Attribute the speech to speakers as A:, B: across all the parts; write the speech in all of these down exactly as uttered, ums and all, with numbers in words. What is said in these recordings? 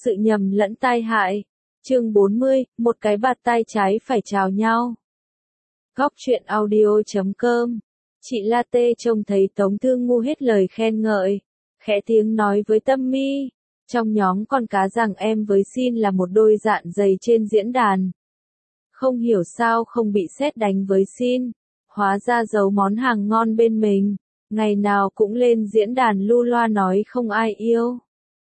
A: sự nhầm lẫn tai hại. Chương bốn mươi, một cái bạt tai trái phải chào nhau. Góc truyện audio chấm com. Chị Latte trông thấy Tống Thư Ngu hết lời khen ngợi, khẽ tiếng nói với Tâm Mi, trong nhóm con cá rằng em với Xin là một đôi dạn dày trên diễn đàn. Không hiểu sao không bị sét đánh với Xin, hóa ra giấu món hàng ngon bên mình, ngày nào cũng lên diễn đàn lu loa nói không ai yêu.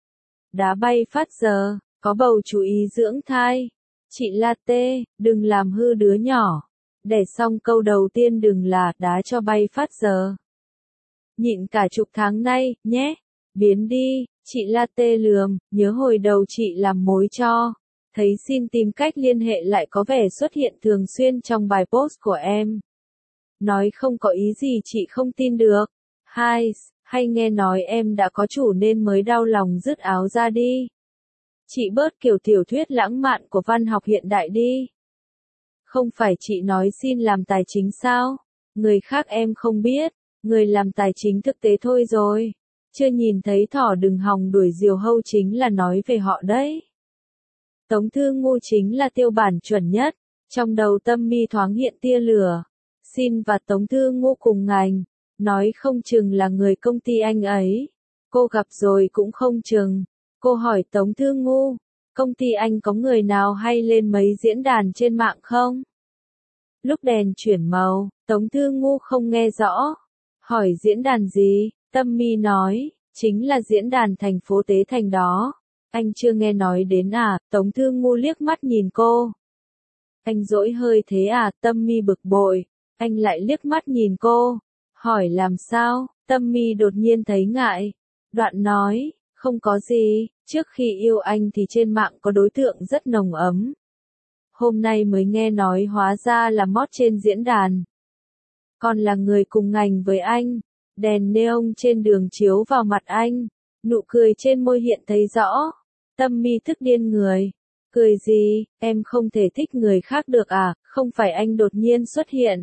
A: Đá bay phát giờ, có bầu chú ý dưỡng thai. Chị Latte, đừng làm hư đứa nhỏ. Để xong câu đầu tiên đừng là đá cho bay phát giờ. Nhịn cả chục tháng nay, nhé. Biến đi, chị Latte lườm, nhớ hồi đầu chị làm mối cho. Thấy Xin tìm cách liên hệ lại có vẻ xuất hiện thường xuyên trong bài post của em. Nói không có ý gì chị không tin được. Hai, hay nghe nói em đã có chủ nên mới đau lòng dứt áo ra đi. Chị bớt kiểu tiểu thuyết lãng mạn của văn học hiện đại đi. Không phải chị nói Xin làm tài chính sao? Người khác em không biết, người làm tài chính thực tế thôi rồi. Chưa nhìn thấy thỏ đừng hòng đuổi diều hâu chính là nói về họ đấy. Tống Thư Ngu chính là tiêu bản chuẩn nhất, trong đầu Tâm Mi thoáng hiện tia lửa. Xin và Tống Thư Ngu cùng ngành, nói không chừng là người công ty anh ấy. Cô gặp rồi cũng không chừng. Cô hỏi Tống Thư Ngu, công ty anh có người nào hay lên mấy diễn đàn trên mạng không? Lúc đèn chuyển màu, Tống Thư Ngu không nghe rõ. Hỏi diễn đàn gì? Tâm Mi nói, chính là diễn đàn thành phố Tế Thành đó. Anh chưa nghe nói đến à? Tống Thư Ngu liếc mắt nhìn cô. Anh dỗi hơi thế à? Tâm Mi bực bội. Anh lại liếc mắt nhìn cô. Hỏi làm sao? Tâm Mi đột nhiên thấy ngại. Đoạn nói, không có gì, trước khi yêu anh thì trên mạng có đối tượng rất nồng ấm. Hôm nay mới nghe nói hóa ra là mót trên diễn đàn. Còn là người cùng ngành với anh. Đèn neon trên đường chiếu vào mặt anh. Nụ cười trên môi hiện thấy rõ. Tâm Mi thức điên người. Cười gì, em không thể thích người khác được à, không phải anh đột nhiên xuất hiện.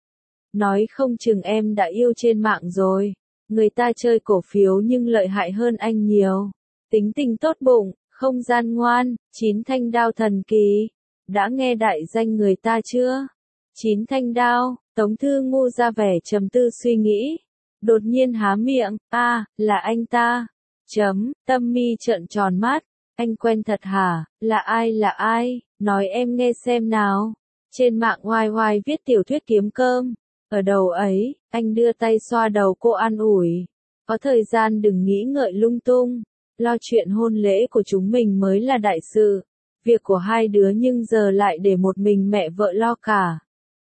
A: Nói không chừng em đã yêu trên mạng rồi. Người ta chơi cổ phiếu nhưng lợi hại hơn anh nhiều. Tính tình tốt bụng, không gian ngoan, chín thanh đao thần kỳ. Đã nghe đại danh người ta chưa? Chín thanh đao, Tống Thư Ngu ra vẻ trầm tư suy nghĩ. Đột nhiên há miệng, a, à, là anh ta. Chấm, Tâm Mi trợn tròn mắt. Anh quen thật hả? Là ai là ai? Nói em nghe xem nào. Trên mạng oai oai viết tiểu thuyết kiếm cơm. Ở đầu ấy, anh đưa tay xoa đầu cô an ủi. Có thời gian đừng nghĩ ngợi lung tung. Lo chuyện hôn lễ của chúng mình mới là đại sự. Việc của hai đứa nhưng giờ lại để một mình mẹ vợ lo cả.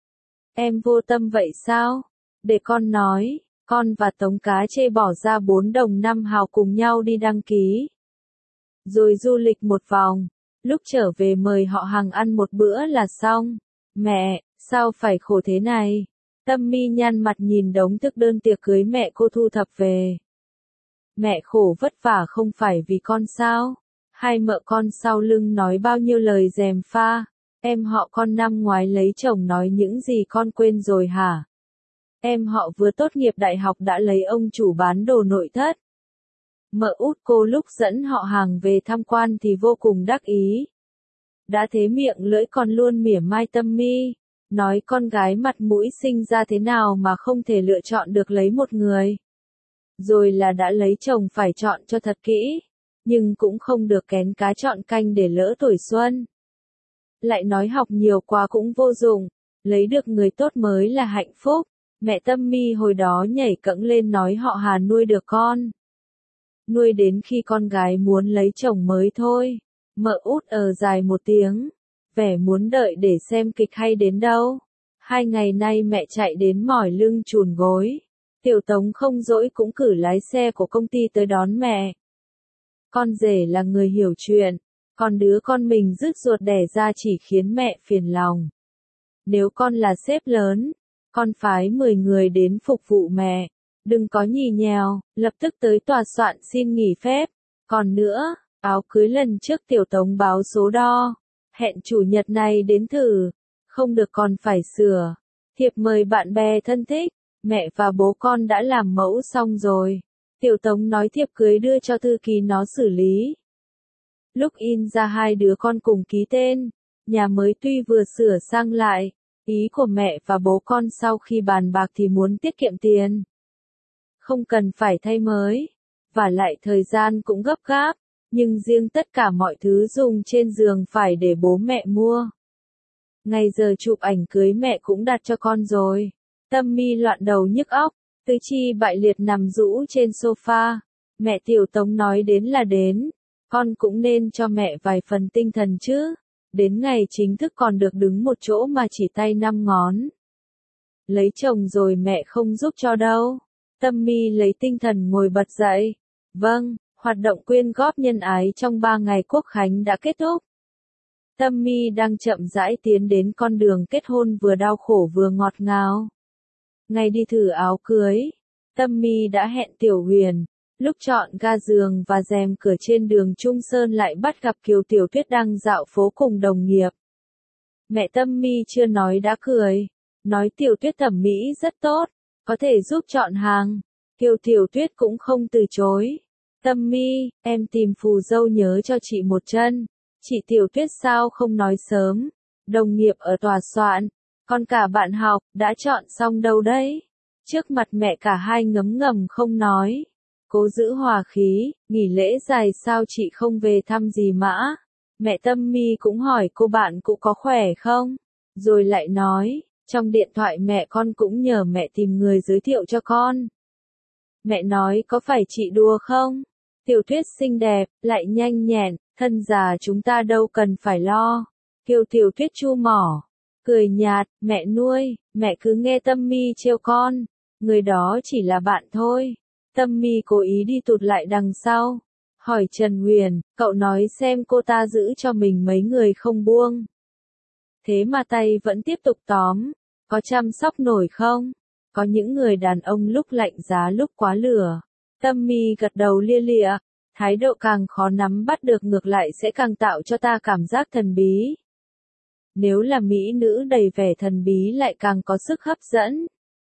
A: Em vô tâm vậy sao? Để con nói, con và Tống Cá Chê bỏ ra bốn đồng năm hào cùng nhau đi đăng ký. Rồi du lịch một vòng. Lúc trở về mời họ hàng ăn một bữa là xong. Mẹ, sao phải khổ thế này? Tâm Mi nhăn mặt nhìn đống thực đơn tiệc cưới mẹ cô thu thập về. Mẹ khổ vất vả không phải vì con sao? Hai mợ con sau lưng nói bao nhiêu lời gièm pha. Em họ con năm ngoái lấy chồng nói những gì con quên rồi hả? Em họ vừa tốt nghiệp đại học đã lấy ông chủ bán đồ nội thất. Mợ út cô lúc dẫn họ hàng về tham quan thì vô cùng đắc ý. Đã thế miệng lưỡi còn luôn mỉa mai Tâm Mi. Nói con gái mặt mũi sinh ra thế nào mà không thể lựa chọn được lấy một người. Rồi là đã lấy chồng phải chọn cho thật kỹ. Nhưng cũng không được kén cá chọn canh để lỡ tuổi xuân. Lại nói học nhiều quá cũng vô dụng. Lấy được người tốt mới là hạnh phúc. Mẹ Tâm Mi hồi đó nhảy cẫng lên nói họ Hà nuôi được con. Nuôi đến khi con gái muốn lấy chồng mới thôi. Mợ út ở dài một tiếng. Vẻ muốn đợi để xem kịch hay đến đâu. Hai ngày nay mẹ chạy đến mỏi lưng chùn gối. Tiểu Tống không dỗi cũng cử lái xe của công ty tới đón mẹ. Con rể là người hiểu chuyện. Còn đứa con mình rứt ruột đẻ ra chỉ khiến mẹ phiền lòng. Nếu con là sếp lớn, con phái mười người đến phục vụ mẹ. Đừng có nhì nhèo, lập tức tới tòa soạn xin nghỉ phép. Còn nữa, áo cưới lần trước Tiểu Tống báo số đo. Hẹn chủ nhật này đến thử. Không được còn phải sửa. Thiệp mời bạn bè thân thích. Mẹ và bố con đã làm mẫu xong rồi. Tiểu Tống nói thiệp cưới đưa cho thư ký nó xử lý. Lúc in ra hai đứa con cùng ký tên, nhà mới tuy vừa sửa sang lại, ý của mẹ và bố con sau khi bàn bạc thì muốn tiết kiệm tiền. Không cần phải thay mới, và lại thời gian cũng gấp gáp, nhưng riêng tất cả mọi thứ dùng trên giường phải để bố mẹ mua. Ngày giờ chụp ảnh cưới mẹ cũng đặt cho con rồi. Tâm Mi loạn đầu nhức óc, tứ chi bại liệt nằm rũ trên sofa. Mẹ Tiểu Tống nói đến là đến, con cũng nên cho mẹ vài phần tinh thần chứ. Đến ngày chính thức còn được đứng một chỗ mà chỉ tay năm ngón. Lấy chồng rồi mẹ không giúp cho đâu. Tâm Mi lấy tinh thần ngồi bật dậy. Vâng, hoạt động quyên góp nhân ái trong ba ngày Quốc khánh đã kết thúc. Tâm Mi đang chậm rãi tiến đến con đường kết hôn vừa đau khổ vừa ngọt ngào. Ngày đi thử áo cưới, Tâm Mi đã hẹn Tiểu Huyền, lúc chọn ga giường và rèm cửa trên đường Trung Sơn lại bắt gặp Kiều Tiểu Tuyết đang dạo phố cùng đồng nghiệp. Mẹ Tâm Mi chưa nói đã cười, nói Tiểu Tuyết thẩm mỹ rất tốt, có thể giúp chọn hàng. Kiều Tiểu Tuyết cũng không từ chối. Tâm Mi, em tìm phù dâu nhớ cho chị một chân. Chị Tiểu Tuyết sao không nói sớm? Đồng nghiệp ở tòa soạn, còn cả bạn học, đã chọn xong đâu đấy? Trước mặt mẹ cả hai ngấm ngầm không nói. Cố giữ hòa khí, nghỉ lễ dài sao chị không về thăm dì Mã? Mẹ Tâm Mi cũng hỏi cô bạn cũ có khỏe không? Rồi lại nói, trong điện thoại mẹ con cũng nhờ mẹ tìm người giới thiệu cho con. Mẹ nói có phải chị đùa không? Tiểu Tuyết xinh đẹp, lại nhanh nhẹn, thân già chúng ta đâu cần phải lo. Kiều Tiểu Tuyết chu mỏ, cười nhạt, mẹ nuôi, mẹ cứ nghe Tâm Mi trêu con, người đó chỉ là bạn thôi. Tâm Mi cố ý đi tụt lại đằng sau, hỏi Trần Huyền, cậu nói xem cô ta giữ cho mình mấy người không buông. Thế mà tay vẫn tiếp tục tóm, có chăm sóc nổi không? Có những người đàn ông lúc lạnh giá lúc quá lửa. Tâm Mi gật đầu lia lịa, thái độ càng khó nắm bắt được ngược lại sẽ càng tạo cho ta cảm giác thần bí. Nếu là mỹ nữ đầy vẻ thần bí lại càng có sức hấp dẫn.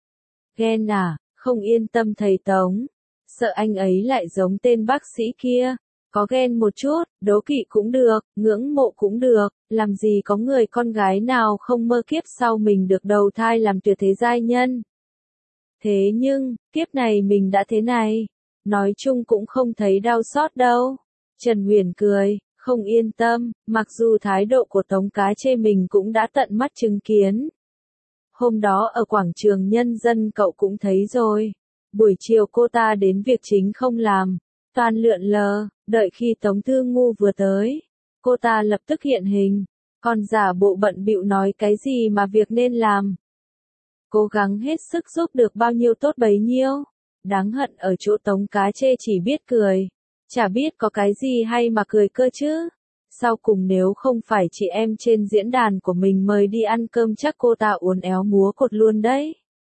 A: Ghen à, không yên tâm thầy Tống, sợ anh ấy lại giống tên bác sĩ kia. Có ghen một chút, đố kỵ cũng được, ngưỡng mộ cũng được, làm gì có người con gái nào không mơ kiếp sau mình được đầu thai làm tuyệt thế giai nhân. Thế nhưng, kiếp này mình đã thế này, nói chung cũng không thấy đau xót đâu. Trần Huyền cười, không yên tâm, mặc dù thái độ của Tống Cá chê mình cũng đã tận mắt chứng kiến. Hôm đó ở quảng trường Nhân dân cậu cũng thấy rồi. Buổi chiều cô ta đến việc chính không làm, toàn lượn lờ, đợi khi Tống Thư Ngu vừa tới. Cô ta lập tức hiện hình, còn giả bộ bận bịu nói cái gì mà việc nên làm. Cố gắng hết sức giúp được bao nhiêu tốt bấy nhiêu. Đáng hận ở chỗ Tống Cá chê chỉ biết cười. Chả biết có cái gì hay mà cười cơ chứ. Sau cùng nếu không phải chị em trên diễn đàn của mình mời đi ăn cơm chắc cô ta uốn éo múa cột luôn đấy.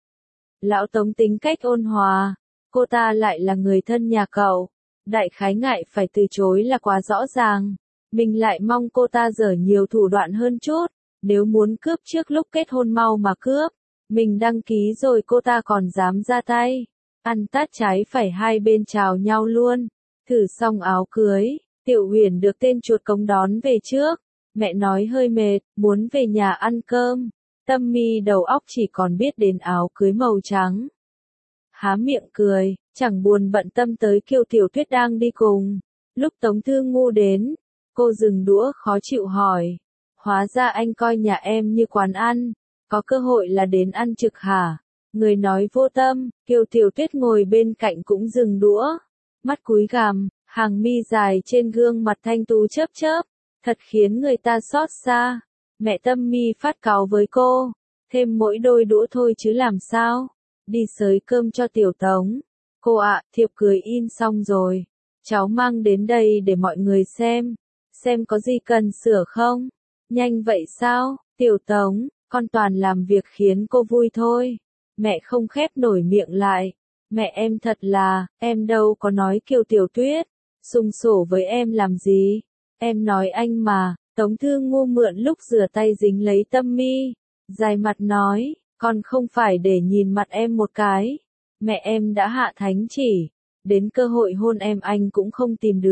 A: Lão Tống tính cách ôn hòa, cô ta lại là người thân nhà cậu. Đại khái ngại phải từ chối là quá rõ ràng. Mình lại mong cô ta dở nhiều thủ đoạn hơn chút. Nếu muốn cướp trước lúc kết hôn mau mà cướp. Mình đăng ký rồi cô ta còn dám ra tay. Ăn tát trái phải hai bên chào nhau luôn. Thử xong áo cưới, Tiểu Huyền được tên chuột cống đón về trước. Mẹ nói hơi mệt, muốn về nhà ăn cơm. Tâm Mi đầu óc chỉ còn biết đến áo cưới màu trắng. Há miệng cười, chẳng buồn bận tâm tới Kiều Tiểu Tuyết đang đi cùng. Lúc Tống Thư Ngu đến, cô dừng đũa khó chịu hỏi. Hóa ra anh coi nhà em như quán ăn, có cơ hội là đến ăn trực hả? Người nói vô tâm, Kiều Tiểu Tuyết ngồi bên cạnh cũng dừng đũa. Mắt cúi gằm, hàng mi dài trên gương mặt thanh tú chớp chớp, thật khiến người ta xót xa. Mẹ Tâm Mi phát cáu với cô, thêm mỗi đôi đũa thôi chứ làm sao? Đi xới cơm cho Tiểu Tống. Cô ạ, thiệp cưới in xong rồi. Cháu mang đến đây để mọi người xem. Xem có gì cần sửa không? Nhanh vậy sao? Tiểu Tống, con toàn làm việc khiến cô vui thôi. Mẹ không khép nổi miệng lại. Mẹ em thật là, em đâu có nói Kiều Tiểu Tuyết. Xung sổ với em làm gì? Em nói anh mà. Tống Thư Ngu mượn lúc rửa tay dính lấy Tâm Mi. Dài mặt nói, con không phải để nhìn mặt em một cái. Mẹ em đã hạ thánh chỉ. Đến cơ hội hôn em anh cũng không tìm được.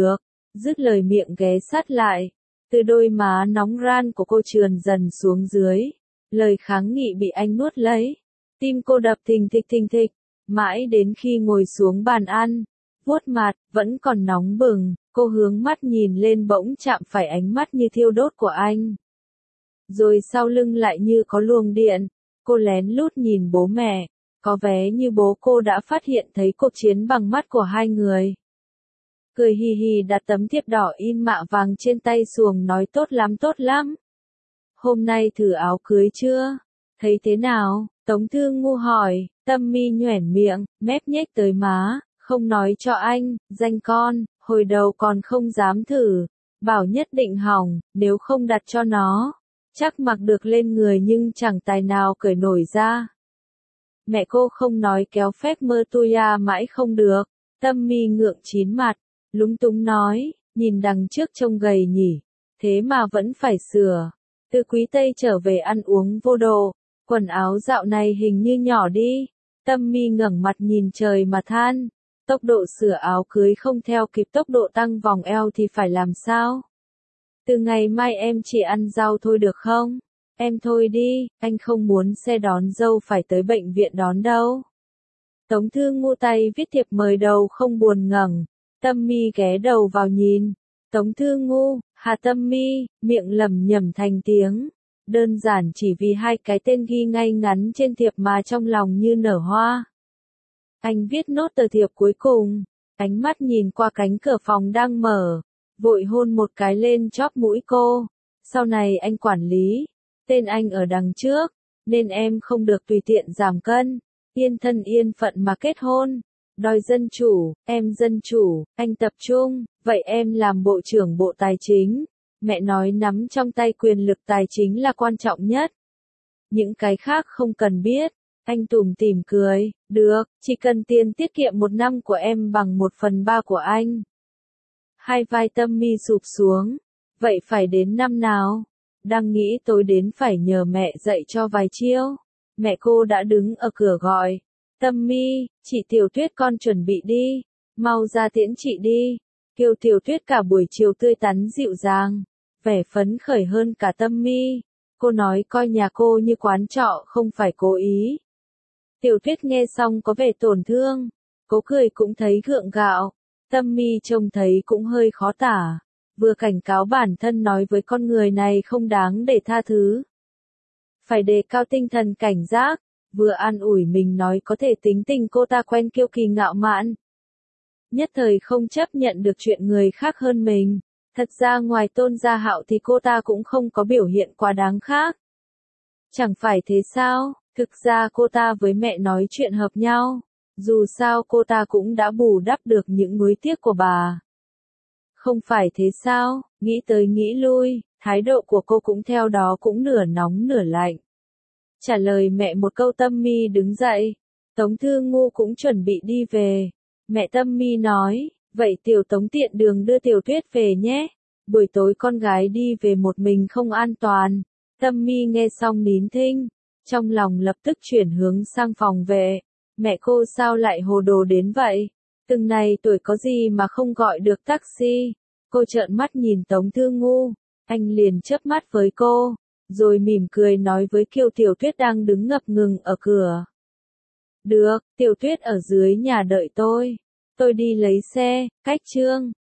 A: Dứt lời miệng ghé sát lại, từ đôi má nóng ran của cô trườn dần xuống dưới, lời kháng nghị bị anh nuốt lấy. Tim cô đập thình thịch thình thịch, mãi đến khi ngồi xuống bàn ăn, vuốt mặt, vẫn còn nóng bừng, cô hướng mắt nhìn lên bỗng chạm phải ánh mắt như thiêu đốt của anh. Rồi sau lưng lại như có luồng điện, cô lén lút nhìn bố mẹ, có vẻ như bố cô đã phát hiện thấy cuộc chiến bằng mắt của hai người. Cười hì hì đặt tấm thiệp đỏ in mạ vàng trên tay xuồng nói tốt lắm tốt lắm. Hôm nay thử áo cưới chưa? Thấy thế nào? Tống Thương Ngu hỏi, Tâm Mi nhoẻn miệng, mép nhếch tới má, không nói cho anh, danh con, hồi đầu còn không dám thử, bảo nhất định hỏng, nếu không đặt cho nó, chắc mặc được lên người nhưng chẳng tài nào cởi nổi ra. Mẹ cô không nói kéo phép mơ tuya mãi không được, Tâm Mi ngượng chín mặt, lúng túng nói, nhìn đằng trước trông gầy nhỉ, thế mà vẫn phải sửa. Từ Quý Tây trở về ăn uống vô độ, quần áo dạo này hình như nhỏ đi. Tâm Mi ngẩng mặt nhìn trời mà than, tốc độ sửa áo cưới không theo kịp tốc độ tăng vòng eo thì phải làm sao? Từ ngày mai em chỉ ăn rau thôi được không? Em thôi đi, anh không muốn xe đón dâu phải tới bệnh viện đón đâu. Tống Thương Ngu tay viết thiệp mời đầu không buồn ngẩng, Tâm Mi ghé đầu vào nhìn. Tống Thương Ngu, Hà Tâm Mi, miệng lẩm nhẩm thành tiếng. Đơn giản chỉ vì hai cái tên ghi ngay ngắn trên thiệp mà trong lòng như nở hoa. Anh viết nốt tờ thiệp cuối cùng, ánh mắt nhìn qua cánh cửa phòng đang mở, vội hôn một cái lên chóp mũi cô. Sau này anh quản lý, tên anh ở đằng trước, nên em không được tùy tiện giảm cân, yên thân yên phận mà kết hôn. Đòi dân chủ, em dân chủ, anh tập trung, vậy em làm bộ trưởng bộ tài chính. Mẹ nói nắm trong tay quyền lực tài chính là quan trọng nhất. Những cái khác không cần biết. Anh tủm tỉm cười, được, chỉ cần tiền tiết kiệm một năm của em bằng một phần ba của anh. Hai vai Tâm Mi sụp xuống, vậy phải đến năm nào? Đang nghĩ tối đến phải nhờ mẹ dạy cho vài chiêu. Mẹ cô đã đứng ở cửa gọi, Tâm Mi, chị Tiểu Tuyết con chuẩn bị đi, mau ra tiễn chị đi. Kiều Tiểu Tuyết cả buổi chiều tươi tắn dịu dàng, vẻ phấn khởi hơn cả Tâm Mi. Cô nói coi nhà cô như quán trọ không phải cố ý. Tiểu Tuyết nghe xong có vẻ tổn thương, cố cười cũng thấy gượng gạo. Tâm Mi trông thấy cũng hơi khó tả, vừa cảnh cáo bản thân nói với con người này không đáng để tha thứ. Phải đề cao tinh thần cảnh giác, vừa an ủi mình nói có thể tính tình cô ta quen kiêu kỳ ngạo mạn. Nhất thời không chấp nhận được chuyện người khác hơn mình. Thật ra ngoài Tôn Gia Hạo thì cô ta cũng không có biểu hiện quá đáng khác. Chẳng phải thế sao, thực ra cô ta với mẹ nói chuyện hợp nhau. Dù sao cô ta cũng đã bù đắp được những nuối tiếc của bà. Không phải thế sao, nghĩ tới nghĩ lui, thái độ của cô cũng theo đó cũng nửa nóng nửa lạnh. Trả lời mẹ một câu Tâm Mi đứng dậy. Tống Thương Ngu cũng chuẩn bị đi về. Mẹ Tâm Mi nói, vậy Tiểu Tống tiện đường đưa Tiểu Tuyết về nhé. Buổi tối con gái đi về một mình không an toàn. Tâm Mi nghe xong nín thinh, trong lòng lập tức chuyển hướng sang phòng vệ. Mẹ cô sao lại hồ đồ đến vậy? Từng này tuổi có gì mà không gọi được taxi? Cô trợn mắt nhìn Tống Thương Ngu, anh liền chớp mắt với cô, rồi mỉm cười nói với Kiều Tiểu Tuyết đang đứng ngập ngừng ở cửa. Được, Tiểu Tuyết ở dưới nhà đợi tôi. Tôi đi lấy xe, cách Trương.